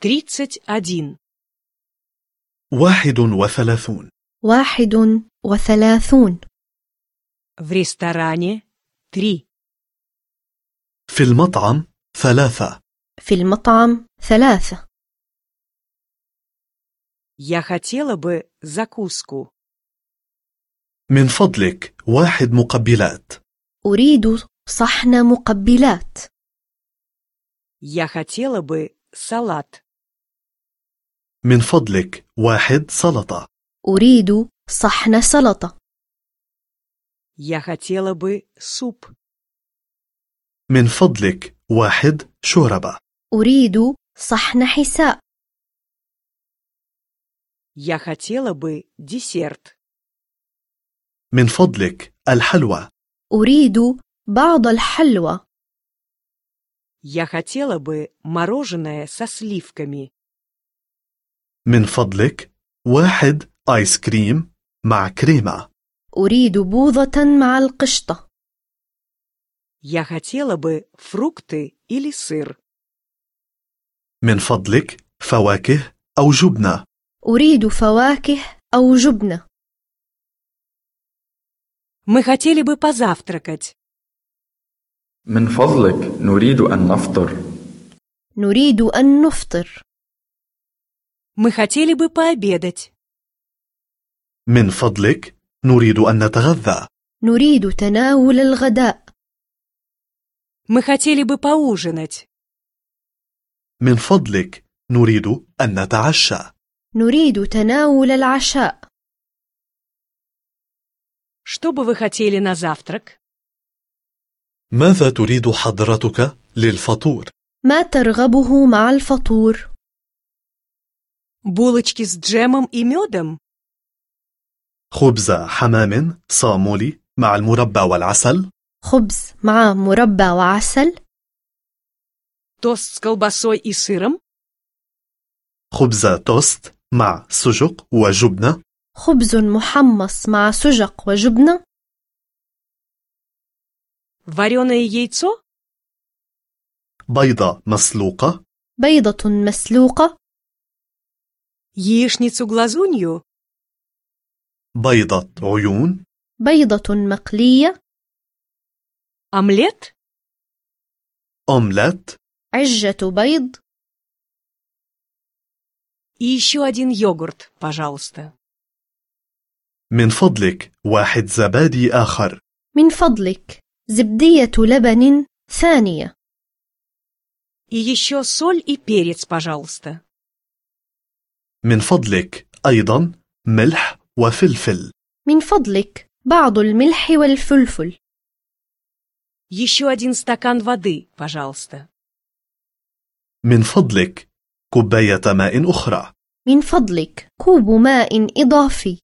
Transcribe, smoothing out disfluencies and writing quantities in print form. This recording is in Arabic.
31. 31. 31. В ресторане 3. في المطعم 3. في المطعم 3. Я хотела бы закуску. من فضلك 1 مقبلات. أريد صحن مقبلات. Я хотела бы салат. من فضلك 1 سلطة. أريد صحن سلطة. Я хотела бы суп. من فضلك 1 شوربة. أريد صحن حساء. Я хотела бы десерт. من فضلك الحلوى. أريد بعض الحلوى. Я хотела бы мороженое со сливками. من فضلك 1 آيس كريم مع كريمة. أريد بوظة مع القشطة. Я хотела бы фрукты или сыр. من فضلك فواكه أو جبنة. أريد فواكه أو جبنة. Мы хотели бы позавтракать. من فضلك نريد أن نفطر. نريد أن نفطر. Мы хотели бы пообедать. من فضلك نريد أن نتغذى. نريد تناول الغداء. Мы хотели бы поужинать. من فضلك نريد أن نتعشى. نريد تناول العشاء. Что бы вы хотели на завтрак? ماذا تريد حضرتك للفطور؟ ما ترغبه مع الفطور؟ Булочки с джемом и медом? خبز حمام صامولي مع المربى والعسل. خبز مع مربى وعسل. Тост с колбасой и сыром? خبز توست مع سجق وجبنة. خبز محمص مع سجق وجبنة. Вареное яйцо? بيضة مسلوقة. بيضة مسلوقة. Яичницу-глазунью? بيضة عيون. بيضة مقلية. Омлет? أومليت. عجة بيض. И еще один йогурт, пожалуйста. من فضلك 1 زبادي آخر. من فضلك زبدية لبن ثانية. И еще соль и перец, пожалуйста. من فضلك أيضا ملح وفلفل. من فضلك بعض الملح والفلفل. Еще один стакан воды, пожалуйста. من فضلك كوباية ماء أخرى. من فضلك كوب ماء إضافي.